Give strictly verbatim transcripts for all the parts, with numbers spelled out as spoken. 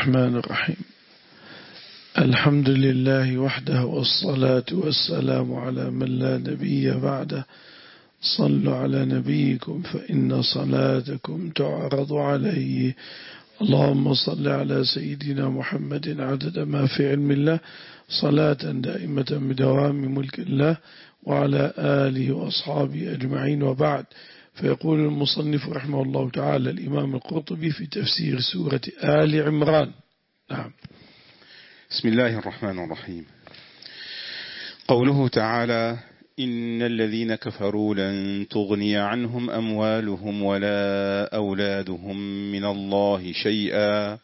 الرحمن الرحيم. الحمد لله وحده والصلاة والسلام على من لا نبي بعده. صلوا على نبيكم فإن صلاتكم تعرض عليه. اللهم صل على سيدنا محمد عدد ما في علم الله صلاة دائمة بدوام ملك الله وعلى آله وأصحابه أجمعين، وبعد. فيقول المصنف رحمه الله تعالى الإمام القرطبي في تفسير سورة آل عمران. نعم. بسم الله الرحمن الرحيم. قوله تعالى: إن الذين كفروا لن تغني عنهم أموالهم ولا أولادهم من الله شيئا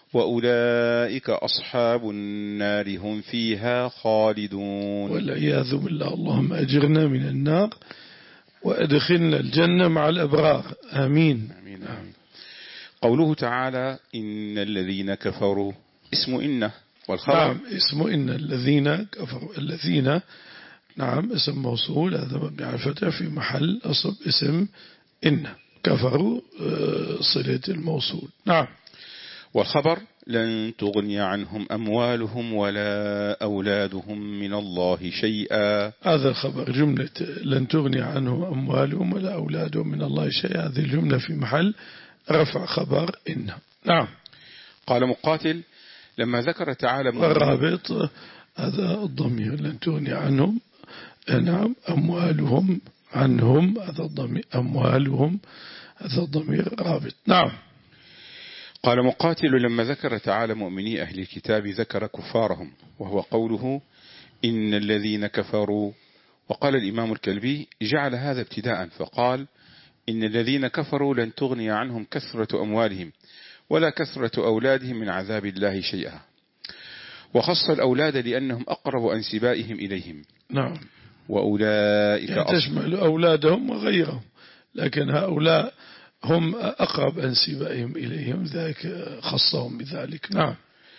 وأولئك أصحاب النار هم فيها خالدون. والعياذ بالله. اللهم أجرنا من النار وأدخلنا الجنة مع الأبرار. آمين. آمين, آمين. قوله تعالى: إن الذين كفروا اسم إنه والخبر. نعم، اسم إن الذين كفروا. الذين نعم اسم موصول، هذا مبني على الفتح في محل أصب اسم إن. كفروا صلة الموصول. نعم. والخبر: لن تغني عنهم أموالهم ولا أولادهم من الله شيئا. هذا الخبر جملة لن تغني عنهم أموالهم ولا أولادهم من الله شيئا، هذه الجملة في محل رفع خبر إن. نعم. قال مقاتل: لما ذكر تعالى الرابط هذا الضمير لن تغني عنهم، نعم، أموالهم عنهم، هذا الضمير أموالهم، هذا الضمير رابط. نعم. قال مقاتل: لما ذكر تعالى مؤمني أهل الكتاب ذكر كفارهم، وهو قوله إن الذين كفروا. وقال الإمام الكلبي: جعل هذا ابتداء فقال: إن الذين كفروا لن تغني عنهم كثرة أموالهم ولا كثرة أولادهم من عذاب الله شيئا، وخص الأولاد لأنهم أقرب أنسبائهم إليهم. نعم. وأولئك يعني تشمل أولادهم وغيرهم، لكن هؤلاء هم أقرب أنسبائهم إليهم، ذلك خصهم بذلك. نعم.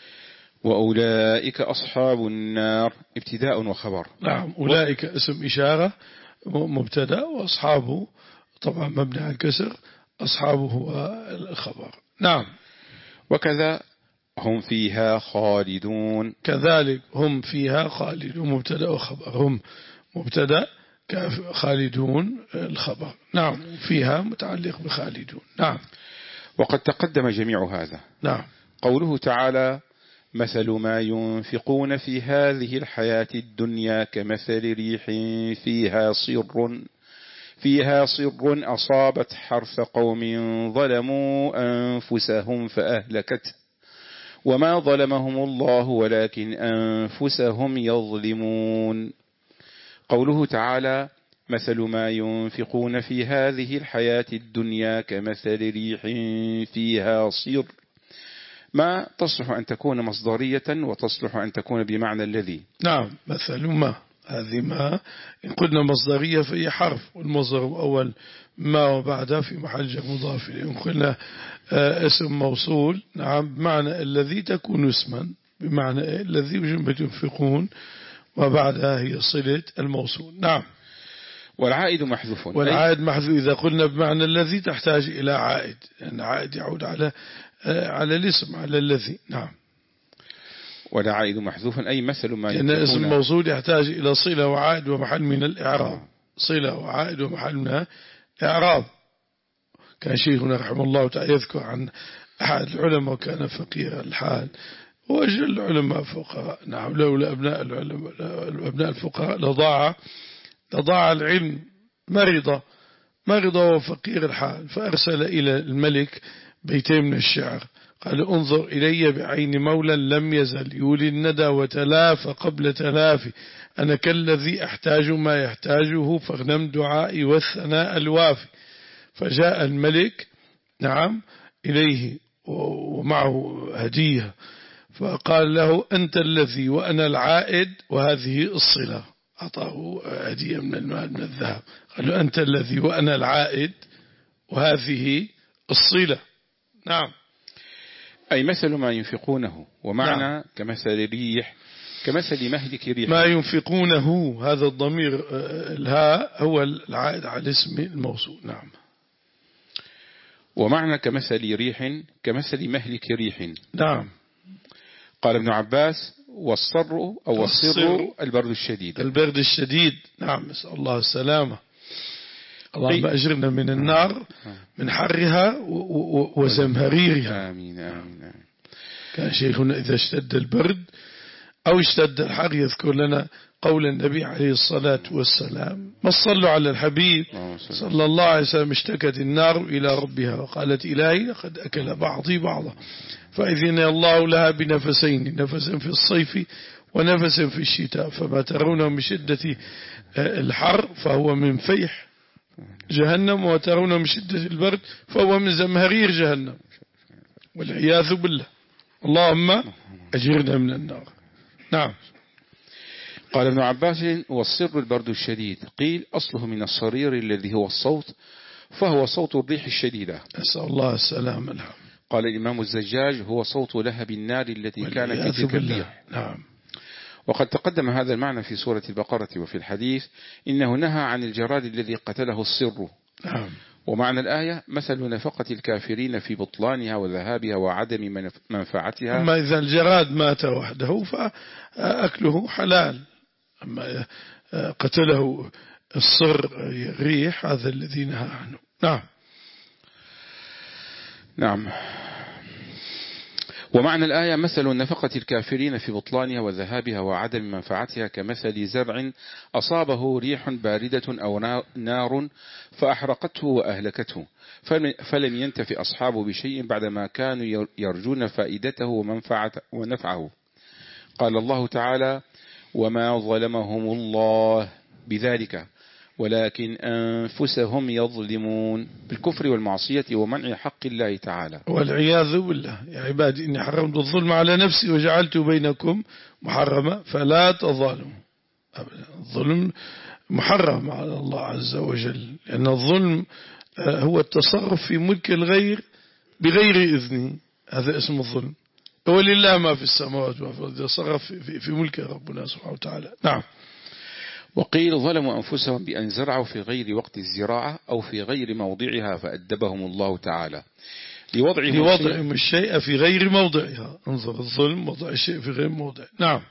وأولئك أصحاب النار ابتداء وخبر. نعم. أولئك اسم إشارة مبتدأ، وأصحابه طبعا مبني على الكسر، أصحابه هو الخبر. نعم. وكذا هم فيها خالدون. كذلك هم فيها خالدون، مبتدأ وخبر. هم مبتدأ، خالدون الخبر. نعم. فيها متعلق بخالدون. نعم. وقد تقدم جميع هذا. نعم. قوله تعالى: مثل ما ينفقون في هذه الحياة الدنيا كمثل ريح فيها صر فيها صر أصابت حرث قوم ظلموا أنفسهم فأهلكته وما ظلمهم الله ولكن أنفسهم يظلمون. قوله تعالى: مثل ما ينفقون في هذه الحياة الدنيا كمثل ريح فيها صر، ما تصلح أن تكون مصدرية وتصلح أن تكون بمعنى الذي. نعم. مثل ما، هذه ما إن قلنا مصدرية فهي حرف، والمصدر الأول ما وبعدها في محل جر مضاف إليه. إن قلنا اسم موصول، نعم، بمعنى الذي تكون اسما، بمعنى الذي جملة ينفقون وبعدها هي صلة الموصول. نعم. والعائد محذوف. والعائد محذوف إذا قلنا بمعنى الذي تحتاج إلى عائد، لأن يعني عائد يعود على على الاسم، على الذي. نعم. والعائد محذوف أي مثل ما لأن اسم موصول يحتاج إلى صلة وعائد ومحل من الإعراب. صلة وعائد ومحل من الإعراب. كان شيخنا رحمه الله تعالى يذكر عن أحد العلماء وكان فقير الحال وجل العلماء فقراء. نعم. لولا أبناء العلماء أبناء الفقراء لضاع لضاع العلم. مرض مرض وفقير الحال، فأرسل إلى الملك بيتين من الشعر، قال: انظر إلي بعين مولى لم يزل يولي الندى وتلافى قبل تلافي، أنا كالذي أحتاج ما يحتاجه فاغنم دعائي والثناء الوافي. فجاء الملك، نعم، إليه ومعه هدية، فقال له: أنت الذي وأنا العائد وهذه الصلة. أعطاه هدية من المال من الذهب، قال له: أنت الذي وأنا العائد وهذه الصلة. نعم. أي مثل ما ينفقونه، ومعنى نعم. كمثل ريح كمثل مهلك ريح. ما ينفقونه، هذا الضمير الهاء هو العائد على اسم الموصول. نعم. ومعنى كمثل ريح كمثل مهلك ريح. نعم. قال ابن عباس والصر أو الصر البرد الشديد. البرد الشديد، نعم، نسأل الله السلامة. اللهم أجرنا من النار، من حرها وزمهريرها. آمين آمين. كان شيخنا إذا اشتد البرد أو اشتد الحر يذكر لنا قول النبي عليه الصلاة والسلام: ما صلوا على الحبيب صلى الله عليه وسلم: اشتكت النار إلى ربها وقالت إلهي لقد أكل بعضي بعضا فإذن الله لها بنفسين، نفسا في الصيف ونفسا في الشتاء، فما ترونه من شدة الحر فهو من فيح جهنم، وترونه من شدة البرد فهو من زمهرير جهنم، والعياذ بالله. اللهم أجرنا من النار. نعم. قال ابن عباس: والصر البرد الشديد، قيل أصله من الصرير الذي هو الصوت، فهو صوت الريح الشديدة. أسأل الله السلامة. قال الإمام الزجاج: هو صوت لهب النار التي كانت في تلك الريح. نعم. وقد تقدم هذا المعنى في سورة البقرة وفي الحديث إنه نهى عن الجراد الذي قتله الصر. نعم. ومعنى الآية: مثل نفقة الكافرين في بطلانها وذهابها وعدم منفعتها. أما إذا الجراد مات وحده فأكله حلال، أما قتله الصر الريح هذا الذي نهى عنه. نعم. نعم. ومعنى الآية: مثل نفقة الكافرين في بطلانها وذهابها وعدم منفعتها كمثل زرع أصابه ريح باردة أو نار فأحرقته وأهلكته، فلم ينتفع أصحابه بشيء بعدما كانوا يرجون فائدته ونفعه. قال الله تعالى: وما ظلمهم الله بذلك ولكن أنفسهم يظلمون، بالكفر والمعصية ومنع حق الله تعالى. والعياذ بالله. يا عبادي إني حرمت الظلم على نفسي وجعلت بينكم محرما فلا تظالموا. الظلم محرم على الله عز وجل، لأن الظلم هو التصرف في ملك الغير بغير إذنه، هذا اسم الظلم. ولله ما في السماوات وما في الأرض، يتصرف في ملك ربنا سبحانه وتعالى. نعم. وقيل: ظلموا أنفسهم بأن زرعوا في غير وقت الزراعة أو في غير موضعها فأدبهم الله تعالى لوضعهم, لوضعهم الشيء في غير موضعها. انظر، الظلم وضع الشيء في غير موضع. نعم.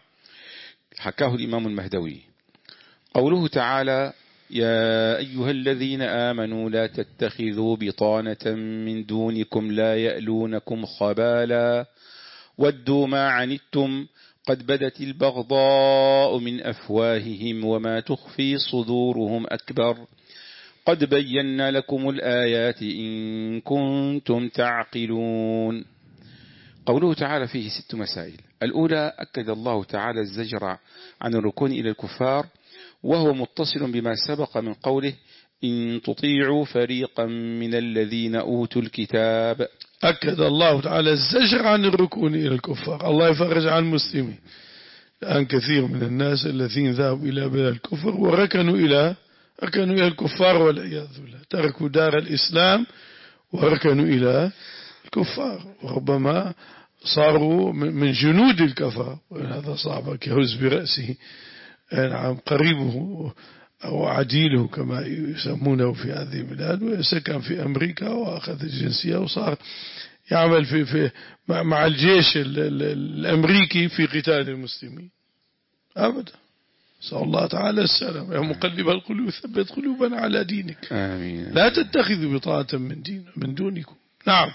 حكاه الإمام المهدوي. قوله تعالى: يا أيها الذين آمنوا لا تتخذوا بطانة من دونكم لا يألونكم خبالا ودوا ما عنتم قد بدت البغضاء من أفواههم وما تخفي صدورهم أكبر قد بينا لكم الآيات إن كنتم تعقلون. قوله تعالى فيه ست مسائل. الأولى: أكد الله تعالى الزجر عن الركون إلى الكفار، وهو متصل بما سبق من قوله: إن تطيعوا فريقا من الذين أوتوا الكتاب. أكد الله تعالى الزجر عن الركون إلى الكفار. الله يفرج عن المسلمين، الآن كثير من الناس الذين ذهبوا إلى بلاد الكفر وركنوا إلى ركنوا إلى الكفار والعياذ بالله، تركوا دار الإسلام وركنوا إلى الكفار، وربما صاروا من جنود الكفار، وهذا صعب كهز برأسه. نعم، قريبه أو عديله كما يسمونه في هذه البلاد، وسكن في أمريكا وأخذ الجنسية وصار يعمل في في مع الجيش الأمريكي في قتال المسلمين. أبدا. نسأل الله تعالى السلام. يا مقلب القلوب ثبت قلوبنا على دينك. آمين. لا تتخذوا بطانة من دين من دونكم. نعم.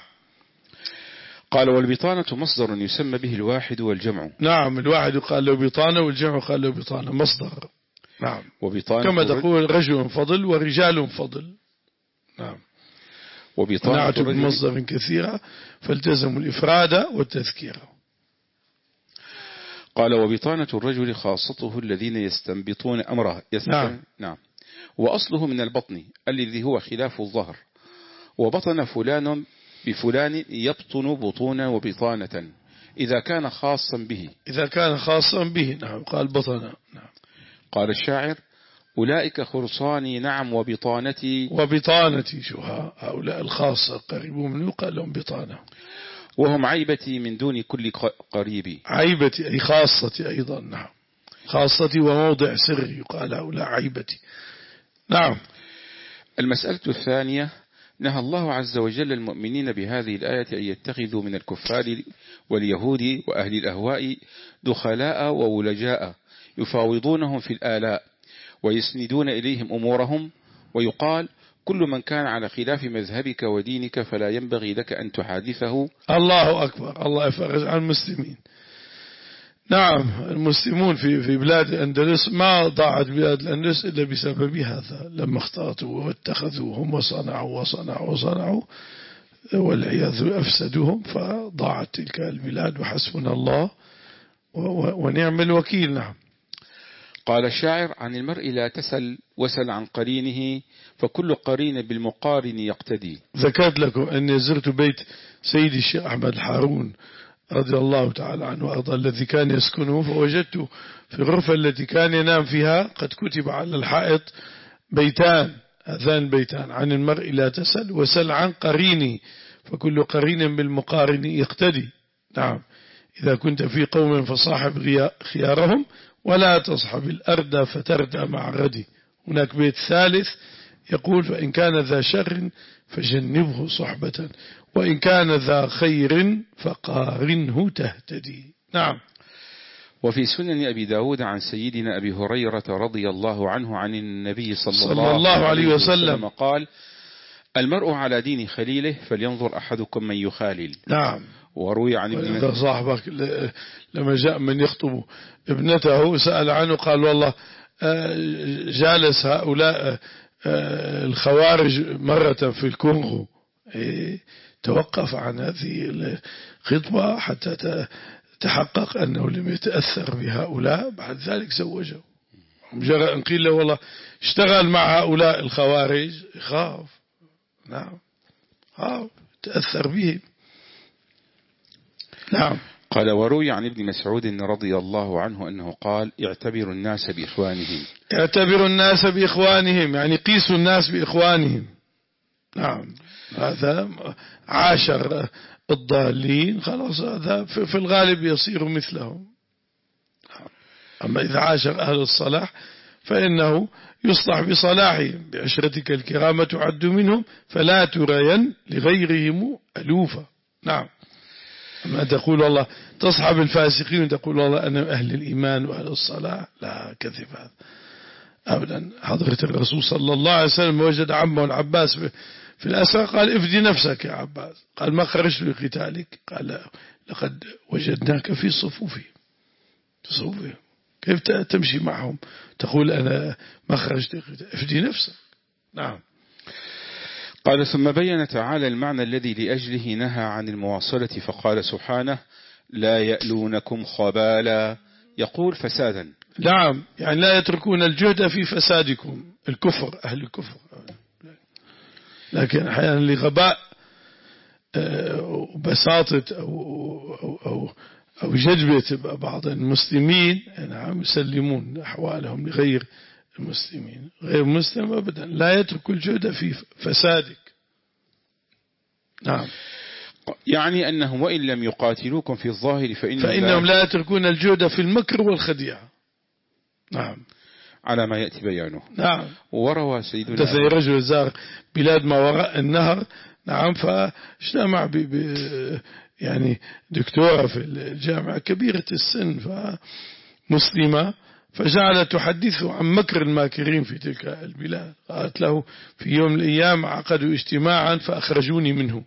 قال: والبطانة مصدر يسمى به الواحد والجمع. نعم، الواحد قال له بطانة والجمع قال له بطانة، مصدر. نعم. وبطانة كما تقول رجل فضل ورجال فضل. نعم. وبطانة بمصدر كثيرة فالتزموا الإفراد والتذكير. قال: وبطانة الرجل خاصته الذين يستنبطون أمره. نعم. نعم. وأصله من البطن الذي هو خلاف الظهر، وبطن فلان بفلان يبطن بطونا وبطانة إذا كان خاصا به. إذا كان خاصا به. نعم. قال بطنا. نعم. قال الشاعر: أولئك خرصاني نعم وبطانتي. وبطانتي، شو هؤلاء الخاصة قريبون منه قال لهم بطانة. وهم عيبتي من دون كل قريب. عيبتي أي خاصتي أيضا. نعم. خاصتي وموضع سري، يقال هؤلاء عيبتي. نعم. المسألة الثانية: نهى الله عز وجل المؤمنين بهذه الآية أن يتخذوا من الكفار واليهود وأهل الأهواء دخلاء وولجاء يفاوضونهم في الآلاء ويسندون إليهم أمورهم، ويقال كل من كان على خلاف مذهبك ودينك فلا ينبغي لك أن تحادثه. الله أكبر، الله يفرج عن المسلمين. نعم، المسلمون في في بلاد الأندلس ما ضاعت بلاد الأندلس إلا بسبب هذا، لما اختلطوا واتخذوهم وصنعوا وصنعوا وصنعوا والعياذ أفسدوهم، فضاعت تلك البلاد، وحسبنا الله ونعم الوكيل. نعم. قال الشاعر: عن المرء لا تسل وسل عن قرينه، فكل قرين بالمقارن يقتدي. ذكرت لكم أني زرت بيت سيدي الشيخ أحمد الحارون رضي الله تعالى عنه وأرضاه الذي كان يسكنه، فوجدت في الغرفة التي كان ينام فيها قد كتب على الحائط بيتان، هذان بيتان: عن المرء لا تسل وسل عن قرينه، فكل قرين بالمقارن يقتدي. نعم، إذا كنت في قوم فصاحب خيارهم ولا تصحب الأردى فتردى مع غدي. هناك بيت ثالث يقول: فإن كان ذا شر فجنبه صحبة، وإن كان ذا خير فقارنه تهتدي. نعم. وفي سنن أبي داود عن سيدنا أبي هريرة رضي الله عنه عن النبي صلى, صلى الله, الله عليه وسلم, وسلم قال: المرء على دين خليله فلينظر أحدكم من يخالل. نعم. وروي عن ابن صاحبك لما جاء من يخطب ابنته سأل عنه، قال: والله جالس هؤلاء الخوارج مرة في الكونغو، توقف عن هذه الخطبة حتى تحقق أنه لم يتأثر بهؤلاء، بعد ذلك زوجه. مجرد أن قيل له والله اشتغل مع هؤلاء الخوارج يخاف. نعم، خاف تأثر بهم. نعم. قال: وروي عن ابن مسعود رضي الله عنه أنه قال: اعتبروا الناس بإخوانهم. اعتبروا الناس بإخوانهم يعني قيسوا الناس بإخوانهم. نعم، هذا عاشر الضالين خلاص، هذا في الغالب يصير مثلهم. أما إذا عاشر أهل الصلاح فإنه يصلح بصلاحهم. بعشرتك الكرامة تعد منهم فلا ترين لغيرهم ألوفا. نعم. أما تقول والله تصحب الفاسقين وتقول والله أنا أهل الإيمان وأهل الصلاة، لا، كذب هذا أبدا. حضرة الرسول صلى الله عليه وسلم وجد عمه العباس في الأسرى، قال: افدي نفسك يا عباس. قال: ما خرجت لقتالك. قال: لقد وجدناك في صفوفهم. في صفوفهم كيف تمشي معهم تقول أنا ما خرجت لقتالك؟ افدي نفسك. نعم. قال: ثم بين تعالى المعنى الذي لأجله نهى عن المواصلة، فقال سبحانه: لا يألونكم خبالا، يقول فسادا. نعم، يعني لا يتركون الجهد في فسادكم، الكفر، أهل الكفر. لكن أحيانا لغباء وبساطة أو, أو, أو, أو جذبة بعض المسلمين، نعم، يسلمون أحوالهم لغير المسلمين. غير مسلم أبدا لا يترك الجهد في فسادك. نعم، يعني أنهم وإن لم يقاتلوكم في الظاهر فإنهم, فإنهم لا يتركون الجهد في المكر والخديعة. نعم، على ما يأتي بيانه. نعم. وروى سيدنا تثني رجل زار بلاد ما وراء النهر، نعم، فاجتمع ب يعني دكتورة في الجامعة كبيرة السن فمسلمة، فجعلت تحدثه عن مكر الماكرين في تلك البلاد. قالت له: في يوم من الأيام عقدوا اجتماعا فأخرجوني منه.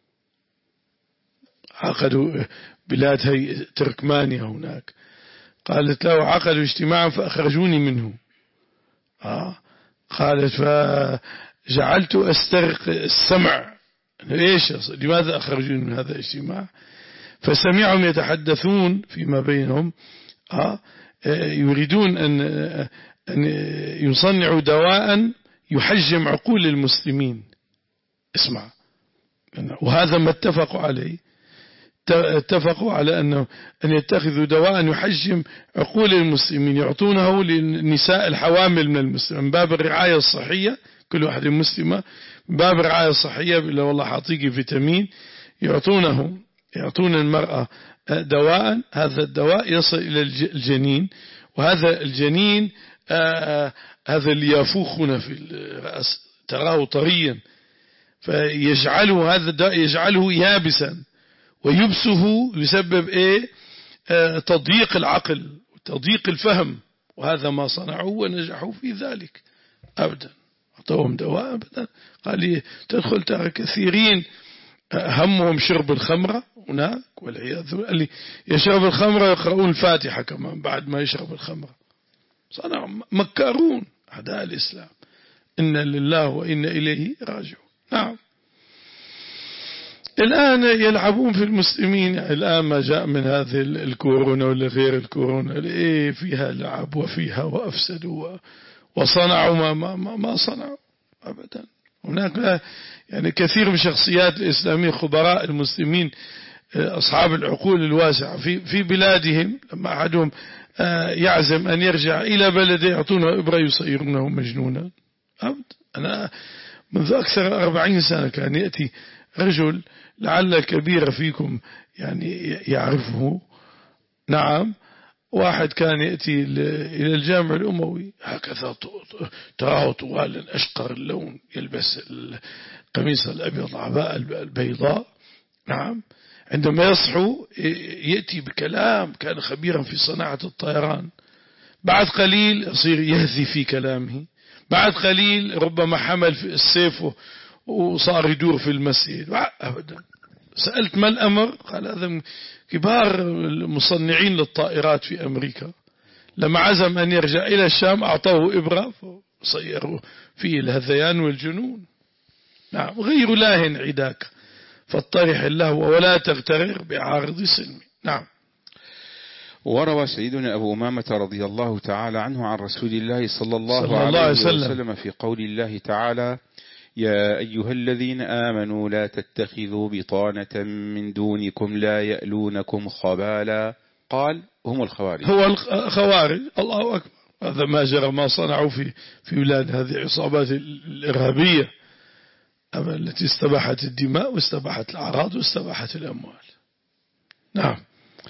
عقدوا بلاد هي تركمانيا هناك. قالت له: عقدوا اجتماعا فأخرجوني منه. آه. قالت: فجعلت أسترق السمع، ليش لماذا أخرجوني من هذا الاجتماع؟ فسمعهم يتحدثون فيما بينهم، آه يريدون أن أن يصنعوا دواء يحجم عقول المسلمين. اسمع، وهذا ما اتفقوا عليه. اتفقوا على أنه أن يتخذوا دواء يحجم عقول المسلمين، يعطونه للنساء الحوامل من المسلمين من باب الرعاية الصحية. كل واحد مسلمة من باب الرعاية الصحية، بالله والله حاطيك فيتامين، يعطونه يعطون المرأة دواء، هذا الدواء يصل إلى الجنين، وهذا الجنين آآ هذا اللي يفوخنا في الرأس تراه طريا، فيجعله هذا الداء يجعله يابسا، ويبسه يسبب إيه؟ آه تضييق العقل وتضييق الفهم، وهذا ما صنعوا ونجحوا في ذلك أبدا. أعطوهم دواء أبدا، قال لي تدخل ترى كثيرين همهم شرب الخمرة هناك والعياذ بالله، اللي يشرب الخمرة يقرؤون الفاتحة كمان بعد ما يشرب الخمرة. صنعوا مكارون أعداء الإسلام. إن لله وإن إليه راجعون. نعم. الآن يلعبون في المسلمين. الآن ما جاء من هذه الكورونا ولا غير الكورونا، إيه فيها لعب وفيها وأفسدوا وصنعوا ما, ما, ما, ما صنعوا أبدا. هناك يعني كثير من شخصيات الإسلامية خبراء المسلمين أصحاب العقول الواسعة في في بلادهم، لما أحدهم يعزم أن يرجع إلى بلده يعطونه إبرة يصيرونه مجنونا أبدا. أنا منذ أكثر أربعين سنة كان يأتي رجل لعل كبير فيكم يعني يعرفه، نعم، واحد كان يأتي إلى الجامع الأموي هكذا تراه طوالا أشقر اللون، يلبس القميص الأبيض عباءة البيضاء، نعم. عندما يصحو يأتي بكلام، كان خبيرا في صناعة الطيران، بعد قليل يصير يهذي في كلامه، بعد قليل ربما حمل في السيف وصار يدور في المسجد أبدا. سألت ما الأمر؟ قال هذا كبار المصنعين للطائرات في أمريكا، لما عزم أن يرجع إلى الشام أعطوه إبرة فصيروا فيه الهذيان والجنون. نعم. غير لاه عداك فاطرح اللهو ولا تغترر بعارض سلمي. نعم. وروى سيدنا أبو أمامة رضي الله تعالى عنه عن رسول الله صلى الله, صلى الله عليه وسلم, وسلم في قول الله تعالى: يا أيها الذين آمنوا لا تتخذوا بطانة من دونكم لا يألونكم خبالا. قال: هم الخوارج. هو الخوارج. الله أكبر. هذا ما جرى ما صنعوا في في بلاد هذه العصابات الإرهابية التي استباحت الدماء واستباحت الأعراض واستباحت الأموال. نعم.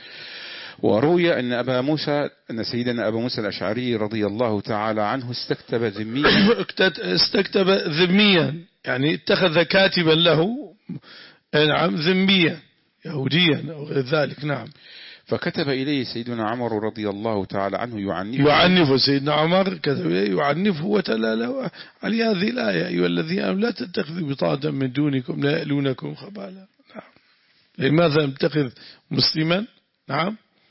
وروي أن أبا موسى أن سيدنا أبا موسى الأشعري رضي الله تعالى عنه استكتب ذميا استكتب ذميا يعني اتخذ كاتبا له، نعم، ذميا يهوديا أو غير ذلك. نعم. فكتب إليه سيدنا عمر رضي الله تعالى عنه يعنفه يعنفه سيدنا عمر كتب إليه يعنفه وتلا له على هذه الآية: أيها الذين آمنوا لا تتخذوا بطانة من دونكم لا يألونكم خبالا. نعم. لماذا نتخذ مسلما؟ نعم.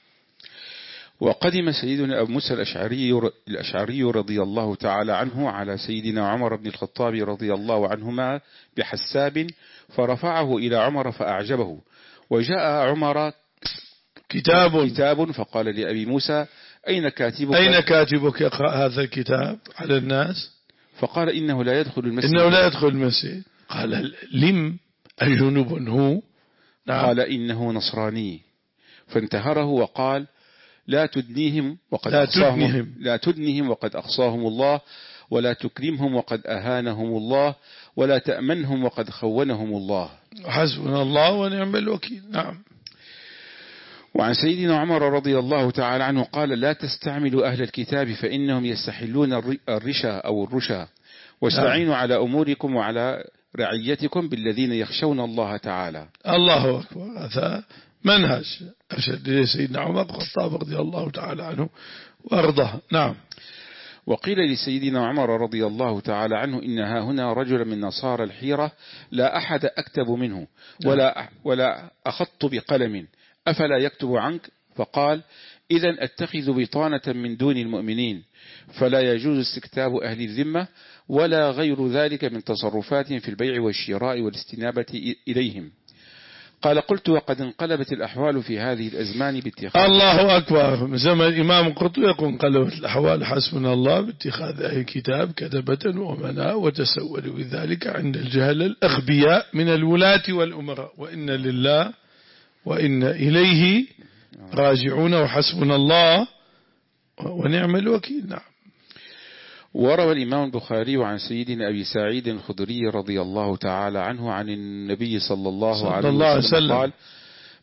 وقدم سيدنا أبو موسى الأشعري, الأشعري رضي الله تعالى عنه على سيدنا عمر بن الخطاب رضي الله عنهما بحساب فرفعه إلى عمر فأعجبه، وجاء عمر كتاب كتاب فقال لأبي موسى: أين كاتبك؟ أين كاتبك يقرأ هذا الكتاب على الناس؟ فقال: إنه لا يدخل المسجد. إنه لا يدخل المسجد. قال: لم أجنب هو؟ نعم. قال: إنه نصراني. فانتهره وقال: لا تدنيهم وقد لا أقصاهم تدنيهم. لا تدنيهم وقد أقصاهم الله، ولا تكرمهم وقد أهانهم الله، ولا تأمنهم وقد خونهم الله. حسبنا الله ونعم الوكيل. نعم. وعن سيدنا عمر رضي الله تعالى عنه قال: لا تستعملوا أهل الكتاب فإنهم يستحلون الرشا أو الرشا، واستعينوا على أموركم وعلى رعيتكم بالذين يخشون الله تعالى. الله أكبر. هذا منهج أرشد سيدنا عمر الخطاب رضي الله تعالى عنه وأرضاه. نعم. وقيل لسيدنا عمر رضي الله تعالى عنه: إنها هنا رجل من نصارى الحيرة لا أحد أكتب منه ولا, ولا أخط بقلم، أفلا يكتب عنك؟ فقال: إذن أتخذ بطانة من دون المؤمنين، فلا يجوز استكتاب أهل الذمة ولا غير ذلك من تصرفات في البيع والشراء والاستنابة إليهم. قال: قلت: وقد انقلبت الأحوال في هذه الأزمان باتخاذ. الله أكبر. زمن الإمام القرطبي يقول: انقلبت الأحوال حسبنا الله باتخاذ أهل الكتاب كتبة وأمناء وتسولوا بذلك عند الجهل الأغبياء من الولاة والأمراء، وإن لله وإن إليه راجعون وحسبنا الله ونعم الوكيل. نعم. وروى الإمام البخاري عن سيدنا أبي سعيد الخدري رضي الله تعالى عنه عن النبي صلى الله عليه وسلم قال: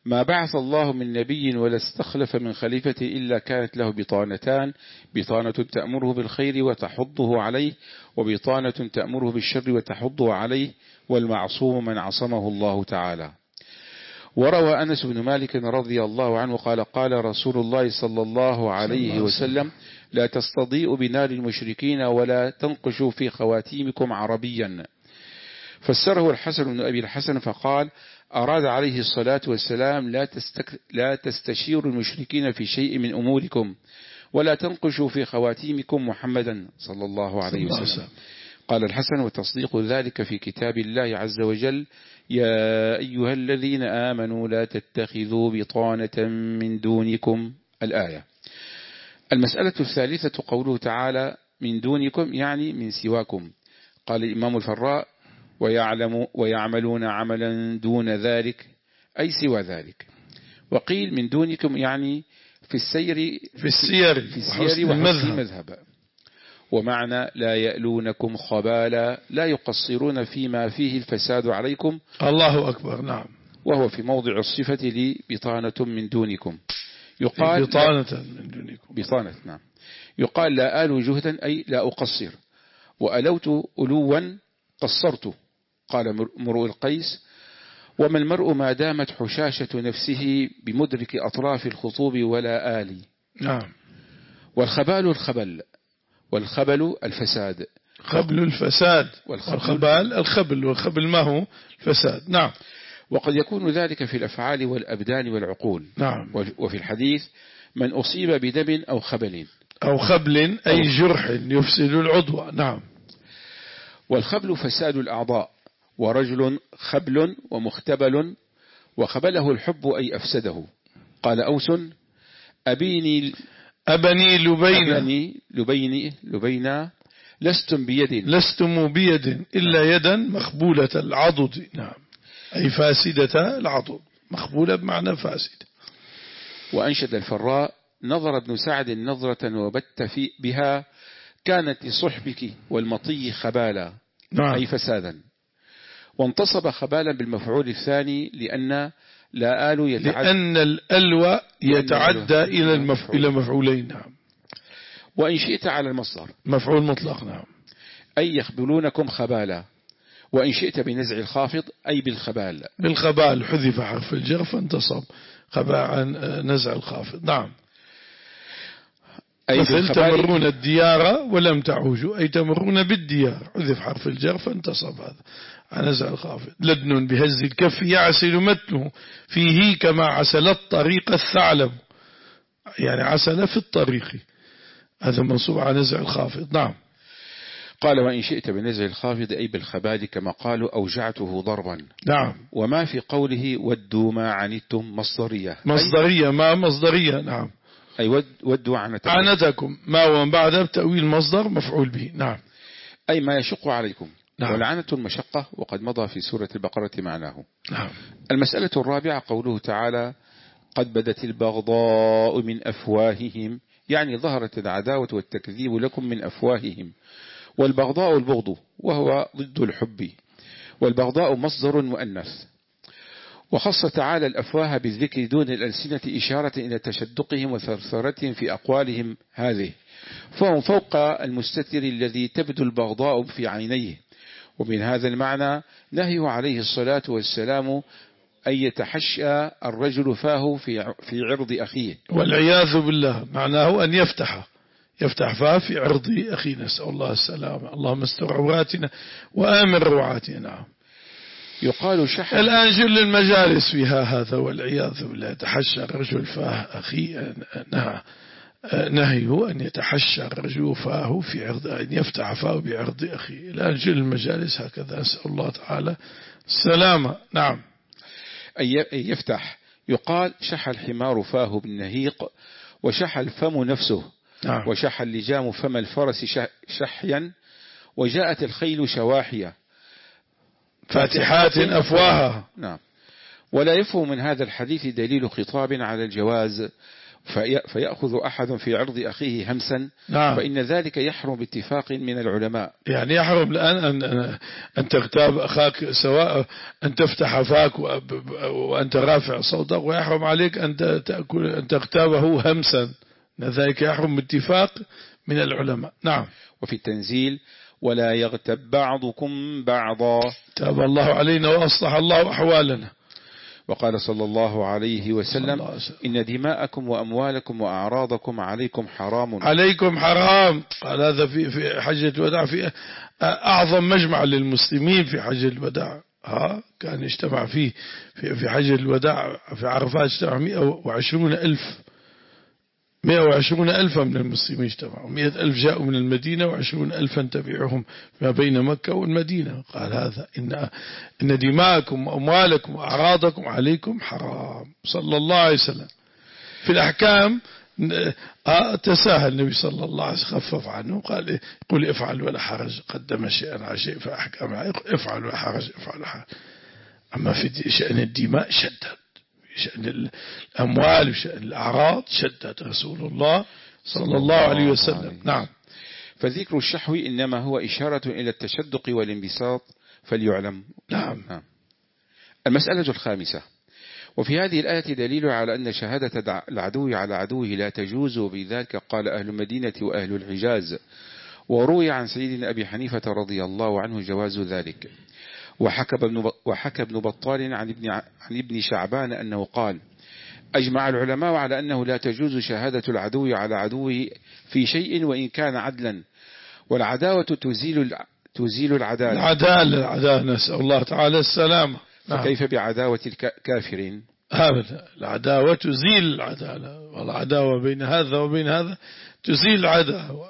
ما بعث الله من نبي ولا استخلف من خليفة إلا كانت له بطانتان، بطانة تأمره بالخير وتحضه عليه، وبطانة تأمره بالشر وتحضه عليه، والمعصوم من عصمه الله تعالى. وروى أنس بن مالك رضي الله عنه قال قال رسول الله صلى الله عليه وسلم لا تستضيء بنار المشركين ولا تنقشوا في خواتيمكم عربيا. فسره الحسن بن أبي الحسن فقال أراد عليه الصلاة والسلام لا, تستك... لا تستشيروا المشركين في شيء من أموركم ولا تنقشوا في خواتيمكم محمدا صلى الله عليه وسلم. قال الحسن وتصديق ذلك في كتاب الله عز وجل يا أيها الذين آمنوا لا تتخذوا بطانة من دونكم الآية. المسألة الثالثة قوله تعالى من دونكم يعني من سواكم. قال الإمام الفراء ويعلم ويعملون عملا دون ذلك أي سوى ذلك. وقيل من دونكم يعني في السير في السير في السير وحسن المذهب. ومعنى لا يألونكم خبالا لا يقصرون فيما فيه الفساد عليكم. الله أكبر. نعم. وهو في موضع الصفة لبطانة من دونكم. يقال بطانة من دونكم. بطانة نعم. يقال لا آل جهدا أي لا أقصر. وألوت ألوا قصرت. قال امرؤ القيس وما المرء ما دامت حشاشة نفسه بمدرك أطراف الخطوب ولا آلي. نعم. والخبال الخبل والخبل الفساد. خبل الفساد والخبال الخبل والخبل ما هو الفساد. نعم. وقد يكون ذلك في الأفعال والأبدان والعقول. نعم. وفي الحديث من أصيب بدم أو خبل أو خبل أي جرح يفسد العضو. نعم. والخبل فساد الأعضاء. ورجل خبل ومختبل وخبله الحب أي أفسده. قال أوس أبيني أبني لبينا أبني لبيني لبينا لستم بيد لستم بيد إلا يدا مخبولة العضد. نعم. أي فاسدة العضد مخبولة بمعنى فاسد. وأنشد الفراء نظر ابن سعد نظرة وبت في بها كانت لصحبك والمطي خبالا. نعم. أي فسادا. وانتصب خبالا بالمفعول الثاني لأن لا آل يتعدى لأن الألوى يتعدى إلى المفعول إلى مفعولين. نعم. وإن شئت على المصدر مفعول مطلق. نعم. أي يخبلونكم خبالا. وإن شئت بنزع الخافض أي بالخبال. بالخبال حذف حرف الجر فانتصب خباء نزع الخافض. نعم. أي مثل تمرون الديار ولم تعوجوا أي تمرون بالديار حذف حرف الجر فانتصب هذا نزع الخافض. لدن بهز الكف يعسل متنه فيه كما عسل الطريق الثعلب يعني عسل في الطريق هذا منصوب على نزع الخافض. نعم. قال وإن شئت بنزع الخافض أي بالخبال كما قالوا أوجعته ضربا. نعم. وما في قوله ودوا ما عنتم مصدرية مصدرية ما مصدرية. نعم. أي ود ودوا عنتكم عنتكم ما ومن بعد تأويل مصدر مفعول به. نعم. أي ما يشق عليكم. نعم. والعنة المشقة وقد مضى في سورة البقرة معناه. نعم. المسألة الرابعة قوله تعالى قد بدت البغضاء من أفواههم يعني ظهرت العداوة والتكذيب لكم من أفواههم. والبغضاء البغض وهو ضد الحب. والبغضاء مصدر مؤنث. وخص تعالى الأفواه بالذكر دون الألسنة إشارة إلى تشدقهم وثرثرتهم في أقوالهم هذه فهم فوق المستتر الذي تبدو البغضاء في عينيه. ومن هذا المعنى نهيه عليه الصلاة والسلام أن يتحشى الرجل فاه في في عرض أخيه والعياذ بالله. معناه أن يفتح يفتح فاه في عرض أخينا نسأل الله السلامة. اللهم استر عوراتنا وآمن روعاتنا. يقال شح الآن جل المجالس فيها هذا والعياذ بالله. يتحشى الرجل فاه أخي نهيه أن يتحشى الرجل فاه في عرض أن يفتح فاه بعرض أخيه. الآن جل المجالس هكذا نسأل الله تعالى السلامة. نعم. أي يفتح. يقال شح الحمار فاه بالنهيق وشح الفم نفسه. نعم. وشح اللجام فم الفرس شحيا. وجاءت الخيل شواحيا فاتحات أفواها. نعم. ولا يفهم من هذا الحديث دليل خطاب على الجواز فيأخذ أحد في عرض أخيه همسا، نعم. فإن ذلك يحرم باتفاق من العلماء. يعني يحرم الآن أن, أن تغتاب أخاك، سواء أن تفتح فاك وأنت رافع صوتك، ويحرم عليك أن تأكل أن تغتابه همسا، ذلك يحرم باتفاق من العلماء. نعم. وفي التنزيل: ولا يغتب بعضكم بعضا. تاب الله علينا وأصلح الله أحوالنا. وقال صلى الله عليه وسلم: الله وسلم. إن دماءكم وأموالكم وأعراضكم عليكم حرام. عليكم حرام. قال هذا في في حجة الوداع، في أعظم مجمع للمسلمين في حجة الوداع، ها كان يجتمع فيه في في حجة الوداع في عرفات، اجتمع مئة وعشرون ألف مئة وعشرون ألفا من المسلمين اجتمعوا، مئة ألف جاءوا من المدينة وعشرون ألفا تبعهم ما بين مكة والمدينة. قال هذا إن إن دماءكم وأموالكم وأعراضكم عليكم حرام، صلى الله عليه وسلم. في الأحكام تساهل النبي صلى الله عليه وسلم، خفف عنه، قال قل افعل ولا حرج، قدم شيئا على شيء في أحكام افعل ولا حرج افعل ولا حرج. أما في شأن الدماء شدد، شأن الأموال وشأن الأعراض شدد رسول الله صلى الله عليه وسلم. نعم. فذكر الشحو إنما هو إشارة إلى التشدق والانبساط فليعلم. نعم. المسألة الخامسة: وفي هذه الآية دليل على أن شهادة العدو على عدوه لا تجوز، وبذلك قال أهل المدينة وأهل الحجاز. وروي عن سيدنا أبي حنيفة رضي الله عنه جواز ذلك. وحكى ابن وحكى ابن بطال عن ابن عن ابن شعبان أنه قال: أجمع العلماء على أنه لا تجوز شهادة العدو على عدوه في شيء وإن كان عدلا، والعداوة تزيل تزيل العدالة. العدالة العدالة نسأل الله تعالى السلامة. فكيف بعداوة الكافرين؟ أبدا، العداوة تزيل العدالة، والعداوة بين هذا وبين هذا تزيل العداوة.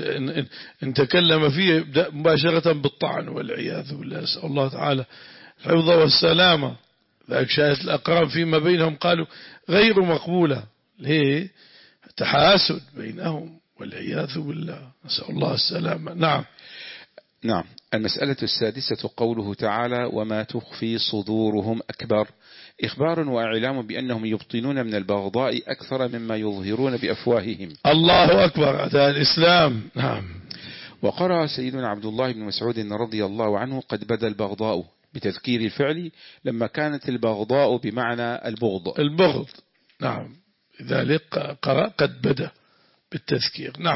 إن تكلم فيه يبدأ مباشرة بالطعن والعياذ بالله، نسأل الله تعالى الحفظ والسلامة. ذلك شاهد الأقران فيما بينهم قالوا غير مقبولة، ليه؟ تحاسد بينهم والعياذ بالله، نسأل الله السلامة. نعم. نعم. المسألة السادسة قوله تعالى: وما تخفي صدورهم أكبر، إخبار وإعلام بأنهم يبطنون من البغضاء أكثر مما يظهرون بأفواههم. الله أكبر، هذا الإسلام. نعم. وقرأ سيدنا عبد الله بن مسعود رضي الله عنه: قد بدا البغضاء، بتذكير الفعل لما كانت البغضاء بمعنى البغض. البغض. نعم. لذلك قرأ قد بدا بالتذكير. نعم.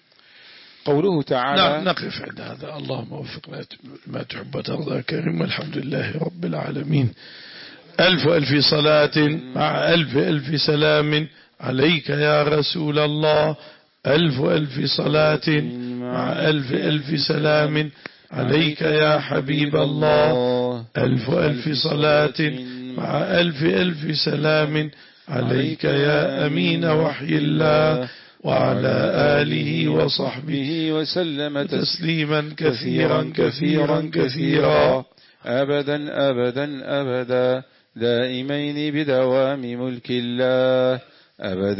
قوله تعالى. نعم. نقف عند هذا. اللهم وفقنا ما تحب وترضى كريم، والحمد لله رب العالمين. ألف ألف صلاة مع ألف ألف سلام عليك يا رسول الله. ألف ألف صلاة مع ألف ألف سلام عليك يا حبيب الله. ألف ألف صلاة مع ألف ألف سلام عليك يا أمين وحي الله، وعلى آله وصحبه وسلم تسليما كثيرا كثيرا كثيرا، أبدا أبدا أبدا، دائمين بدوام ملك الله، أبد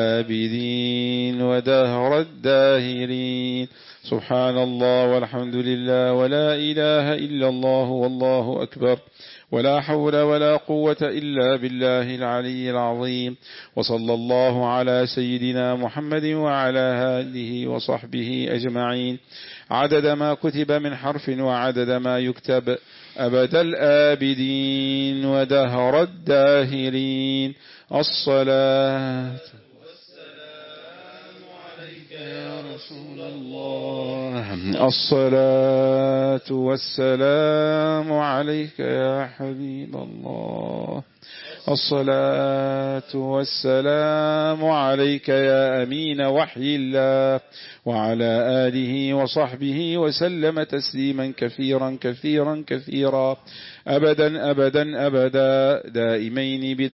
الآبدين ودهر الداهرين. سبحان الله والحمد لله ولا إله إلا الله والله أكبر، ولا حول ولا قوة إلا بالله العلي العظيم. وصلى الله على سيدنا محمد وعلى آله وصحبه أجمعين، عدد ما كتب من حرف وعدد ما يكتب، أبد الآبدين ودهر الداهرين. الصلاة والسلام عليك يا رسول الله، الصلاة والسلام عليك يا حبيب الله، الصلاة والسلام عليك يا أمين وحي الله، وعلى آله وصحبه وسلم تسليما كثيرا كثيرا كثيرا، أبدا أبدا أبدا، دائمين